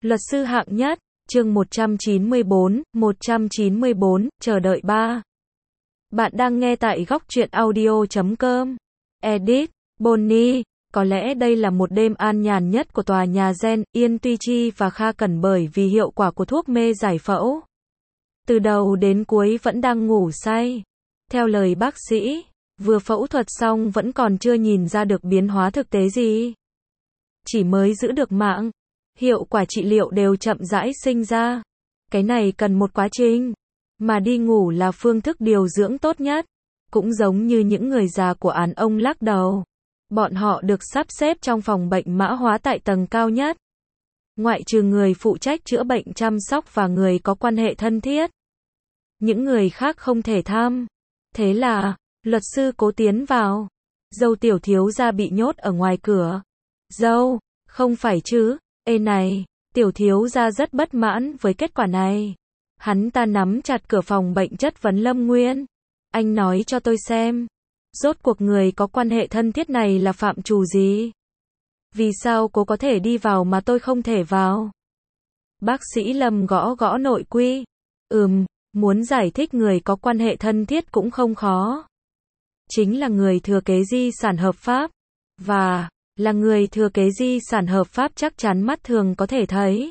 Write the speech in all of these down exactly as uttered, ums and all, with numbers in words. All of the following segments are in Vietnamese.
Luật sư hạng nhất, chương một trăm chín mươi bốn, một trăm chín mươi bốn, chờ đợi ba. Bạn đang nghe tại góc truyện audio chấm com. Edit, Bonnie, có lẽ đây là một đêm an nhàn nhất của tòa nhà Gen, Yên Tuy Chi và Kha Cẩn bởi vì hiệu quả của thuốc mê giải phẫu. Từ đầu đến cuối vẫn đang ngủ say. Theo lời bác sĩ, vừa phẫu thuật xong vẫn còn chưa nhìn ra được biến hóa thực tế gì. Chỉ mới giữ được mạng. Hiệu quả trị liệu đều chậm rãi sinh ra. Cái này cần một quá trình. Mà đi ngủ là phương thức điều dưỡng tốt nhất. Cũng giống như những người già của án ông lắc đầu. Bọn họ được sắp xếp trong phòng bệnh mã hóa tại tầng cao nhất. Ngoại trừ người phụ trách chữa bệnh chăm sóc và người có quan hệ thân thiết. Những người khác không thể tham. Thế là, luật sư Cố tiến vào. Dâu tiểu thiếu gia bị nhốt ở ngoài cửa. Dâu, không phải chứ. Ê này, tiểu thiếu gia rất bất mãn với kết quả này. Hắn ta nắm chặt cửa phòng bệnh chất vấn Lâm Nguyên. Anh nói cho tôi xem. Rốt cuộc người có quan hệ thân thiết này là phạm trù gì? Vì sao cô có thể đi vào mà tôi không thể vào? Bác sĩ Lâm gõ gõ nội quy. Ừm, muốn giải thích người có quan hệ thân thiết cũng không khó. Chính là người thừa kế di sản hợp pháp. Và là người thừa kế di sản hợp pháp chắc chắn mắt thường có thể thấy.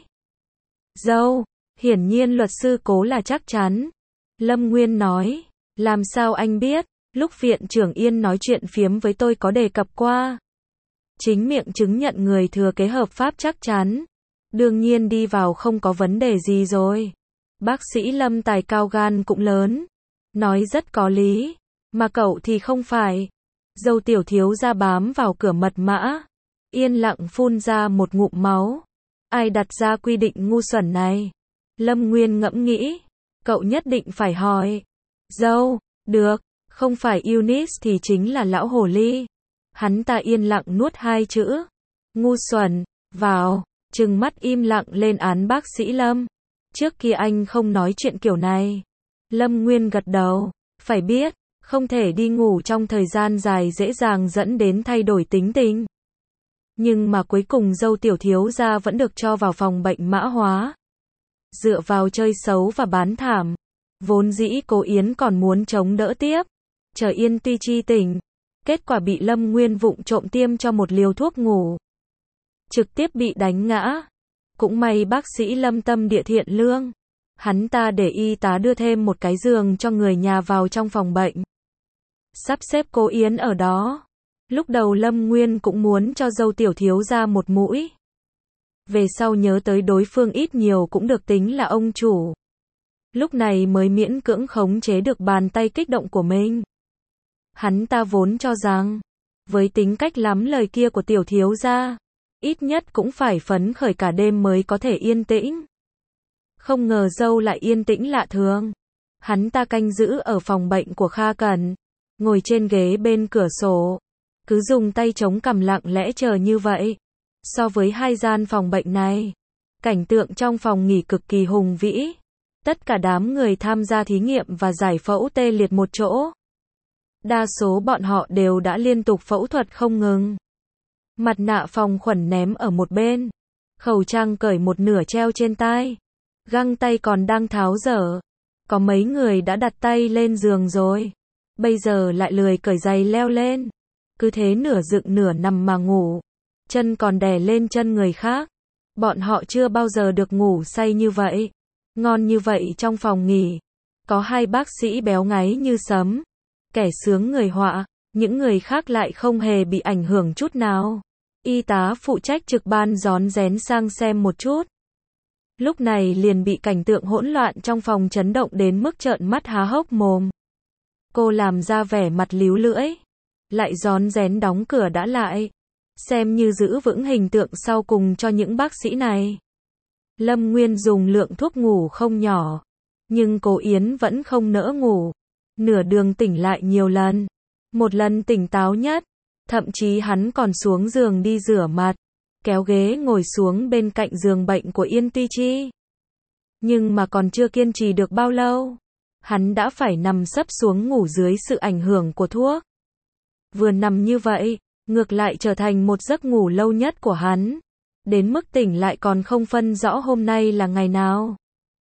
Dâu, hiển nhiên luật sư Cố là chắc chắn. Lâm Nguyên nói, làm sao anh biết, lúc viện trưởng Yên nói chuyện phiếm với tôi có đề cập qua. Chính miệng chứng nhận người thừa kế hợp pháp chắc chắn. Đương nhiên đi vào không có vấn đề gì rồi. Bác sĩ Lâm tài cao gan cũng lớn. Nói rất có lý. Mà cậu thì không phải. Dâu tiểu thiếu gia bám vào cửa mật mã. Yên lặng phun ra một ngụm máu. Ai đặt ra quy định ngu xuẩn này? Lâm Nguyên ngẫm nghĩ. Cậu nhất định phải hỏi. Dâu, được. Không phải Eunice thì chính là lão hồ ly. Hắn ta yên lặng nuốt hai chữ. Ngu xuẩn. Vào. Trừng mắt im lặng lên án bác sĩ Lâm. Trước kia anh không nói chuyện kiểu này. Lâm Nguyên gật đầu. Phải biết. Không thể đi ngủ trong thời gian dài dễ dàng dẫn đến thay đổi tính tình. Nhưng mà cuối cùng dâu tiểu thiếu gia vẫn được cho vào phòng bệnh mã hóa. Dựa vào chơi xấu và bán thảm. Vốn dĩ Cố Yến còn muốn chống đỡ tiếp. Chờ Yên Tuy Chi tỉnh. Kết quả bị Lâm Nguyên vụng trộm tiêm cho một liều thuốc ngủ. Trực tiếp bị đánh ngã. Cũng may bác sĩ Lâm tâm địa thiện lương. Hắn ta để y tá đưa thêm một cái giường cho người nhà vào trong phòng bệnh. Sắp xếp Cố Yến ở đó. Lúc đầu Lâm Nguyên cũng muốn cho dâu tiểu thiếu gia một mũi. Về sau nhớ tới đối phương ít nhiều cũng được tính là ông chủ. Lúc này mới miễn cưỡng khống chế được bàn tay kích động của mình. Hắn ta vốn cho rằng, với tính cách lắm lời kia của tiểu thiếu gia, ít nhất cũng phải phấn khởi cả đêm mới có thể yên tĩnh. Không ngờ dâu lại yên tĩnh lạ thường. Hắn ta canh giữ ở phòng bệnh của Kha Cẩn. Ngồi trên ghế bên cửa sổ. Cứ dùng tay chống cằm lặng lẽ chờ như vậy. So với hai gian phòng bệnh này, cảnh tượng trong phòng nghỉ cực kỳ hùng vĩ. Tất cả đám người tham gia thí nghiệm và giải phẫu tê liệt một chỗ. Đa số bọn họ đều đã liên tục phẫu thuật không ngừng. Mặt nạ phòng khuẩn ném ở một bên. Khẩu trang cởi một nửa treo trên tai. Găng tay còn đang tháo dở. Có mấy người đã đặt tay lên giường rồi. Bây giờ lại lười cởi giày leo lên. Cứ thế nửa dựng nửa nằm mà ngủ. Chân còn đè lên chân người khác. Bọn họ chưa bao giờ được ngủ say như vậy. Ngon như vậy trong phòng nghỉ. Có hai bác sĩ béo ngáy như sấm. Kẻ sướng người họa. Những người khác lại không hề bị ảnh hưởng chút nào. Y tá phụ trách trực ban rón rén sang xem một chút. Lúc này liền bị cảnh tượng hỗn loạn trong phòng chấn động đến mức trợn mắt há hốc mồm. Cô làm ra vẻ mặt líu lưỡi. Lại rón rén đóng cửa đã lại. Xem như giữ vững hình tượng sau cùng cho những bác sĩ này. Lâm Nguyên dùng lượng thuốc ngủ không nhỏ. Nhưng Cố Yến vẫn không nỡ ngủ. Nửa đường tỉnh lại nhiều lần. Một lần tỉnh táo nhất. Thậm chí hắn còn xuống giường đi rửa mặt. Kéo ghế ngồi xuống bên cạnh giường bệnh của Yên Tuy Chi. Nhưng mà còn chưa kiên trì được bao lâu. Hắn đã phải nằm sấp xuống ngủ dưới sự ảnh hưởng của thuốc. Vừa nằm như vậy, ngược lại trở thành một giấc ngủ lâu nhất của hắn. đến mức tỉnh lại còn không phân rõ hôm nay là ngày nào.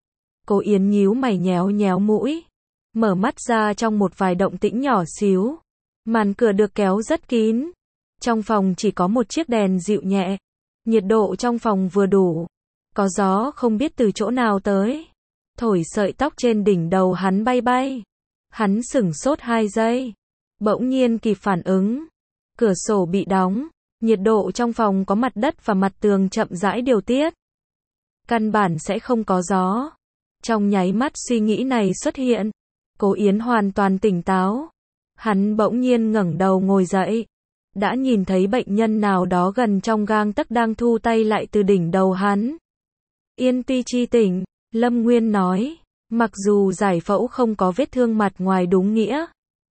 Cố Yến nhíu mày nhéo nhéo mũi, mở mắt ra trong một vài động tĩnh nhỏ xíu. Màn cửa được kéo rất kín. Trong phòng chỉ có một chiếc đèn dịu nhẹ. Nhiệt độ trong phòng vừa đủ. Có gió không biết từ chỗ nào tới. Thổi sợi tóc trên đỉnh đầu hắn bay bay. Hắn sửng sốt hai giây. Bỗng nhiên kịp phản ứng. Cửa sổ bị đóng. Nhiệt độ trong phòng có mặt đất và mặt tường chậm rãi điều tiết. Căn bản sẽ không có gió. Trong nháy mắt suy nghĩ này xuất hiện. Cố Yến hoàn toàn tỉnh táo. Hắn bỗng nhiên ngẩng đầu ngồi dậy. Đã nhìn thấy bệnh nhân nào đó gần trong gang tấc đang thu tay lại từ đỉnh đầu hắn. Yên Tuy Chi tỉnh, Lâm Nguyên nói. Mặc dù giải phẫu không có vết thương mặt ngoài đúng nghĩa.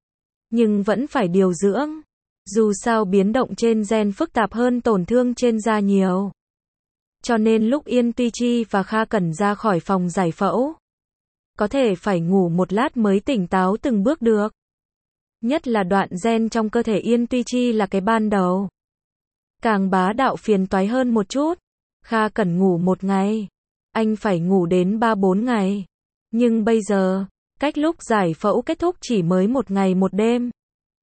Nhưng vẫn phải điều dưỡng. Dù sao biến động trên gen phức tạp hơn tổn thương trên da nhiều. Cho nên lúc Yên Tuy Chi và Kha Cẩn ra khỏi phòng giải phẫu. Có thể phải ngủ một lát mới tỉnh táo từng bước được. Nhất là đoạn gen trong cơ thể Yên Tuy Chi là cái ban đầu. Càng bá đạo phiền toái hơn một chút. Kha Cẩn ngủ một ngày. Anh phải ngủ đến ba bốn ngày. Nhưng bây giờ, cách lúc giải phẫu kết thúc chỉ mới một ngày một đêm.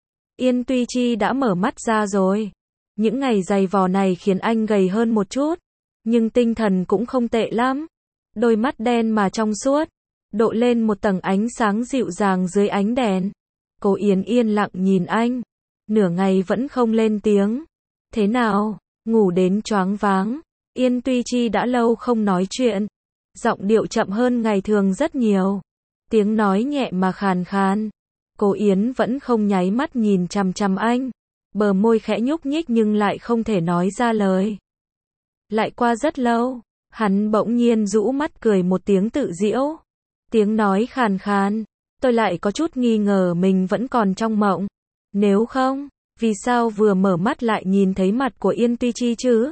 Yên Tuy Chi đã mở mắt ra rồi. Những ngày dày vò này khiến anh gầy hơn một chút. Nhưng tinh thần cũng không tệ lắm. Đôi mắt đen mà trong suốt. Độ lên một tầng ánh sáng dịu dàng dưới ánh đèn. Cố Yến yên lặng nhìn anh. Nửa ngày vẫn không lên tiếng. Thế nào? Ngủ đến choáng váng. Yên Tuy Chi đã lâu không nói chuyện. Giọng điệu chậm hơn ngày thường rất nhiều. Tiếng nói nhẹ mà khàn khàn. Cố Yến vẫn không nháy mắt nhìn chằm chằm anh. Bờ môi khẽ nhúc nhích nhưng lại không thể nói ra lời. Lại qua rất lâu. Hắn bỗng nhiên rũ mắt cười một tiếng tự giễu. Tiếng nói khàn khàn. Tôi lại có chút nghi ngờ mình vẫn còn trong mộng. Nếu không, vì sao vừa mở mắt lại nhìn thấy mặt của Yên Tuy Chi chứ?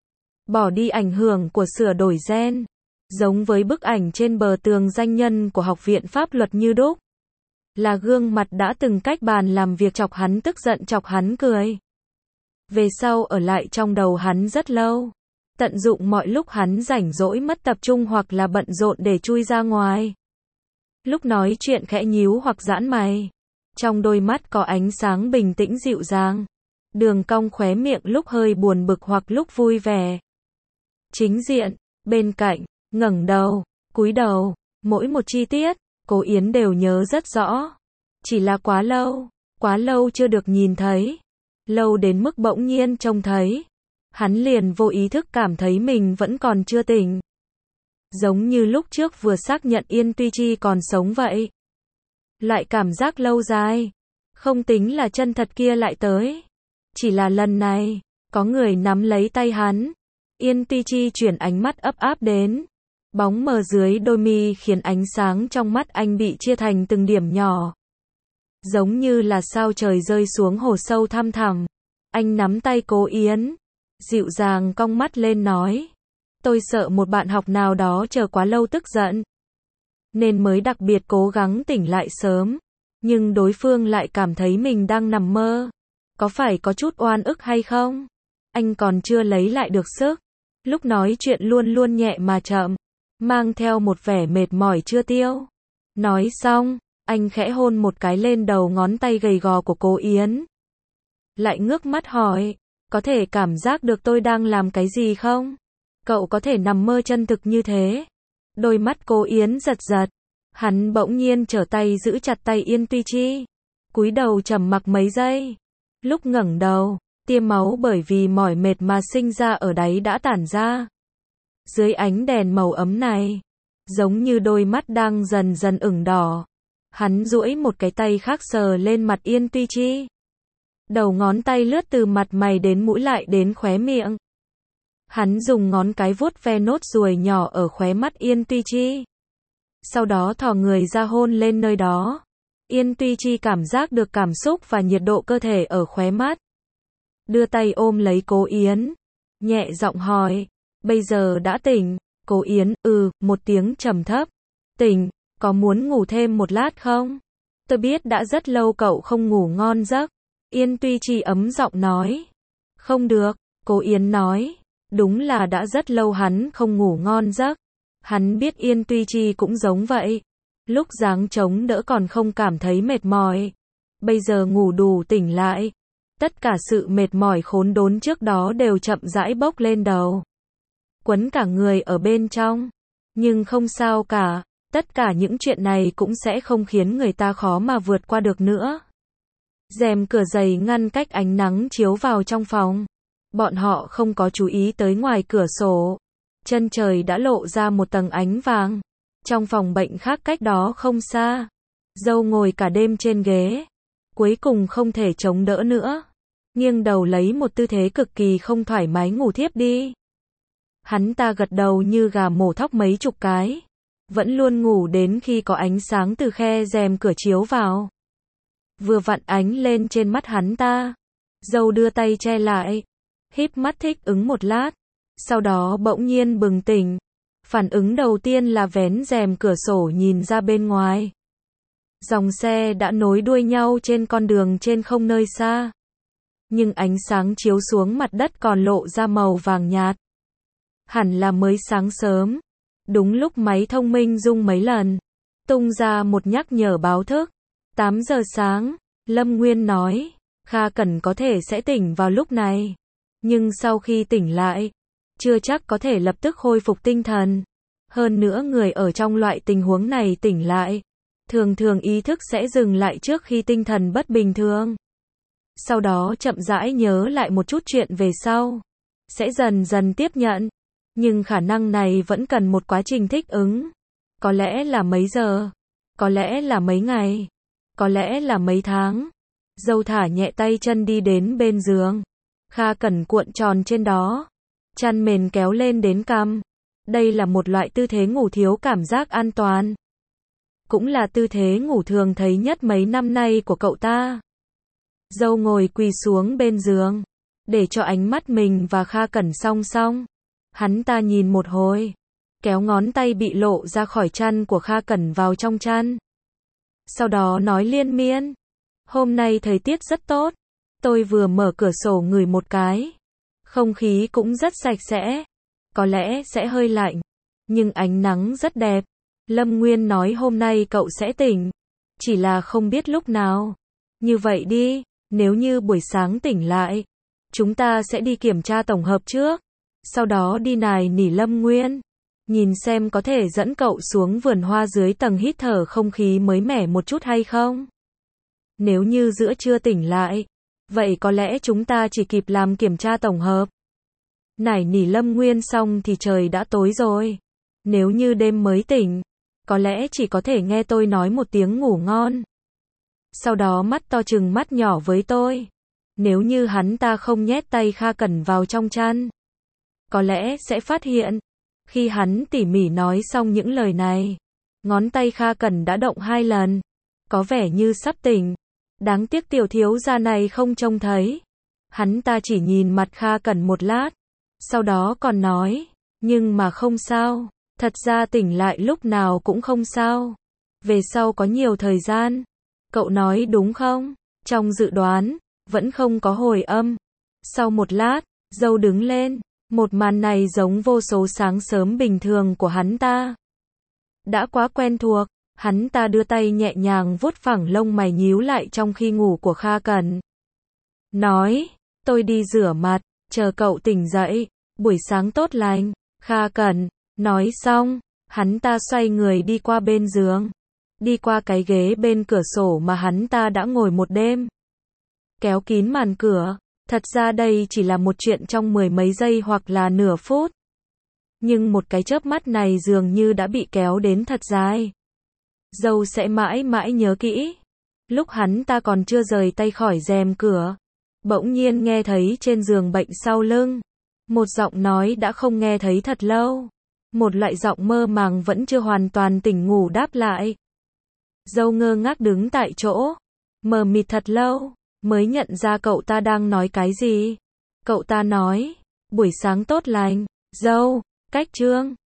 Bỏ đi ảnh hưởng của sửa đổi gen. Giống với bức ảnh trên bờ tường danh nhân của Học viện Pháp luật như đúc. Là gương mặt đã từng cách bàn làm việc chọc hắn tức giận chọc hắn cười. Về sau ở lại trong đầu hắn rất lâu. Tận dụng mọi lúc hắn rảnh rỗi mất tập trung hoặc là bận rộn để chui ra ngoài. Lúc nói chuyện khẽ nhíu hoặc giãn mày. Trong đôi mắt có ánh sáng bình tĩnh dịu dàng. Đường cong khóe miệng lúc hơi buồn bực hoặc lúc vui vẻ. Chính diện, bên cạnh, ngẩng đầu, cúi đầu, mỗi một chi tiết, Cố Yến đều nhớ rất rõ. Chỉ là quá lâu, quá lâu chưa được nhìn thấy. Lâu đến mức bỗng nhiên trông thấy. Hắn liền vô ý thức cảm thấy mình vẫn còn chưa tỉnh. Giống như lúc trước vừa xác nhận Yên Tuy Chi còn sống vậy. Lại cảm giác lâu dài. Không tính là chân thật kia lại tới. Chỉ là lần này, có người nắm lấy tay hắn. Yên Tuy Chi chuyển ánh mắt ấp áp đến. Bóng mờ dưới đôi mi khiến ánh sáng trong mắt anh bị chia thành từng điểm nhỏ. Giống như là sao trời rơi xuống hồ sâu thăm thẳm. Anh nắm tay Cố Yến. Dịu dàng cong mắt lên nói. Tôi sợ một bạn học nào đó chờ quá lâu tức giận. Nên mới đặc biệt cố gắng tỉnh lại sớm. Nhưng đối phương lại cảm thấy mình đang nằm mơ. Có phải có chút oan ức hay không? Anh còn chưa lấy lại được sức. Lúc nói chuyện luôn luôn nhẹ mà chậm. Mang theo một vẻ mệt mỏi chưa tiêu. Nói xong, anh khẽ hôn một cái lên đầu ngón tay gầy gò của Cố Yến. Lại ngước mắt hỏi. Có thể cảm giác được tôi đang làm cái gì không? Cậu có thể nằm mơ chân thực như thế. Đôi mắt Cố Yến giật giật. Hắn bỗng nhiên trở tay giữ chặt tay Yên Tuy Chi. Cúi đầu trầm mặc mấy giây. Lúc ngẩng đầu, tia máu bởi vì mỏi mệt mà sinh ra ở đáy đã tản ra. Dưới ánh đèn màu ấm này, giống như đôi mắt đang dần dần ửng đỏ. Hắn duỗi một cái tay khác sờ lên mặt Yên Tuy Chi. Đầu ngón tay lướt từ mặt mày đến mũi lại đến khóe miệng. Hắn dùng ngón cái vuốt ve nốt ruồi nhỏ ở khóe mắt Yên Tuy Chi. Sau đó thò người ra hôn lên nơi đó. Yên Tuy Chi cảm giác được cảm xúc và nhiệt độ cơ thể ở khóe mắt. Đưa tay ôm lấy Cố Yến. Nhẹ giọng hỏi. Bây giờ đã tỉnh. Cố Yến, ừ, một tiếng trầm thấp. Tỉnh, có muốn ngủ thêm một lát không? Tôi biết đã rất lâu cậu không ngủ ngon giấc. Yên Tuy Chi ấm giọng nói. Không được, Cố Yến nói. Đúng là đã rất lâu hắn không ngủ ngon giấc. Hắn biết Yên Tuy Chi cũng giống vậy. Lúc giáng chống đỡ còn không cảm thấy mệt mỏi. Bây giờ ngủ đủ tỉnh lại. Tất cả sự mệt mỏi khốn đốn trước đó đều chậm rãi bốc lên đầu. Quấn cả người ở bên trong. Nhưng không sao cả. Tất cả những chuyện này cũng sẽ không khiến người ta khó mà vượt qua được nữa. Rèm cửa dày ngăn cách ánh nắng chiếu vào trong phòng. Bọn họ không có chú ý tới ngoài cửa sổ. Chân trời đã lộ ra một tầng ánh vàng. Trong phòng bệnh khác cách đó không xa. Dâu ngồi cả đêm trên ghế. Cuối cùng không thể chống đỡ nữa. Nghiêng đầu lấy một tư thế cực kỳ không thoải mái ngủ thiếp đi. Hắn ta gật đầu như gà mổ thóc mấy chục cái. Vẫn luôn ngủ đến khi có ánh sáng từ khe rèm cửa chiếu vào. Vừa vặn ánh lên trên mắt hắn ta. Dâu đưa tay che lại. Híp mắt thích ứng một lát. Sau đó bỗng nhiên bừng tỉnh. Phản ứng đầu tiên là vén rèm cửa sổ nhìn ra bên ngoài. Dòng xe đã nối đuôi nhau trên con đường trên không nơi xa. Nhưng ánh sáng chiếu xuống mặt đất còn lộ ra màu vàng nhạt. Hẳn là mới sáng sớm. Đúng lúc máy thông minh rung mấy lần. Tung ra một nhắc nhở báo thức. tám giờ sáng, Lâm Nguyên nói. Kha Cẩn có thể sẽ tỉnh vào lúc này. Nhưng sau khi tỉnh lại, chưa chắc có thể lập tức khôi phục tinh thần. Hơn nữa người ở trong loại tình huống này tỉnh lại. Thường thường ý thức sẽ dừng lại trước khi tinh thần bất bình thường. Sau đó chậm rãi nhớ lại một chút chuyện về sau. Sẽ dần dần tiếp nhận. Nhưng khả năng này vẫn cần một quá trình thích ứng. Có lẽ là mấy giờ. Có lẽ là mấy ngày. Có lẽ là mấy tháng. Dâu thả nhẹ tay chân đi đến bên giường. Kha Cẩn cuộn tròn trên đó. Chăn mền kéo lên đến cằm. Đây là một loại tư thế ngủ thiếu cảm giác an toàn. Cũng là tư thế ngủ thường thấy nhất mấy năm nay của cậu ta. Dâu ngồi quỳ xuống bên giường. Để cho ánh mắt mình và Kha Cẩn song song. Hắn ta nhìn một hồi. Kéo ngón tay bị lộ ra khỏi chăn của Kha Cẩn vào trong chăn. Sau đó nói liên miên. Hôm nay thời tiết rất tốt. Tôi vừa mở cửa sổ ngửi một cái. Không khí cũng rất sạch sẽ. Có lẽ sẽ hơi lạnh. Nhưng ánh nắng rất đẹp. Lâm Nguyên nói hôm nay cậu sẽ tỉnh. Chỉ là không biết lúc nào. Như vậy đi. Nếu như buổi sáng tỉnh lại. Chúng ta sẽ đi kiểm tra tổng hợp trước. Sau đó đi nài nỉ Lâm Nguyên. Nhìn xem có thể dẫn cậu xuống vườn hoa dưới tầng hít thở không khí mới mẻ một chút hay không. Nếu như giữa trưa tỉnh lại. Vậy có lẽ chúng ta chỉ kịp làm kiểm tra tổng hợp. Nài nỉ Lâm Nguyên xong thì trời đã tối rồi. Nếu như đêm mới tỉnh. Có lẽ chỉ có thể nghe tôi nói một tiếng ngủ ngon. Sau đó mắt to chừng mắt nhỏ với tôi. Nếu như hắn ta không nhét tay Kha Cẩn vào trong chăn. Có lẽ sẽ phát hiện. Khi hắn tỉ mỉ nói xong những lời này. Ngón tay Kha Cẩn đã động hai lần. Có vẻ như sắp tỉnh. Đáng tiếc tiểu thiếu gia này không trông thấy. Hắn ta chỉ nhìn mặt Kha Cẩn một lát. Sau đó còn nói. Nhưng mà không sao. Thật ra tỉnh lại lúc nào cũng không sao. Về sau có nhiều thời gian. Cậu nói đúng không? Trong dự đoán. Vẫn không có hồi âm. Sau một lát. Dâu đứng lên. Một màn này giống vô số sáng sớm bình thường của hắn ta. Đã quá quen thuộc. Hắn ta đưa tay nhẹ nhàng vuốt phẳng lông mày nhíu lại trong khi ngủ của Kha Cẩn. Nói. Tôi đi rửa mặt. Chờ cậu tỉnh dậy. Buổi sáng tốt lành. Kha Cẩn. Nói xong. Hắn ta xoay người đi qua bên giường. Đi qua cái ghế bên cửa sổ mà hắn ta đã ngồi một đêm. Kéo kín màn cửa. Thật ra đây chỉ là một chuyện trong mười mấy giây hoặc là nửa phút. Nhưng một cái chớp mắt này dường như đã bị kéo đến thật dài. Dâu sẽ mãi mãi nhớ kỹ. Lúc hắn ta còn chưa rời tay khỏi rèm cửa. Bỗng nhiên nghe thấy trên giường bệnh sau lưng. Một giọng nói đã không nghe thấy thật lâu. Một loại giọng mơ màng vẫn chưa hoàn toàn tỉnh ngủ đáp lại. Dâu ngơ ngác đứng tại chỗ. Mờ mịt thật lâu. Mới nhận ra cậu ta đang nói cái gì. Cậu ta nói. Buổi sáng tốt lành. Dâu. Cách chương.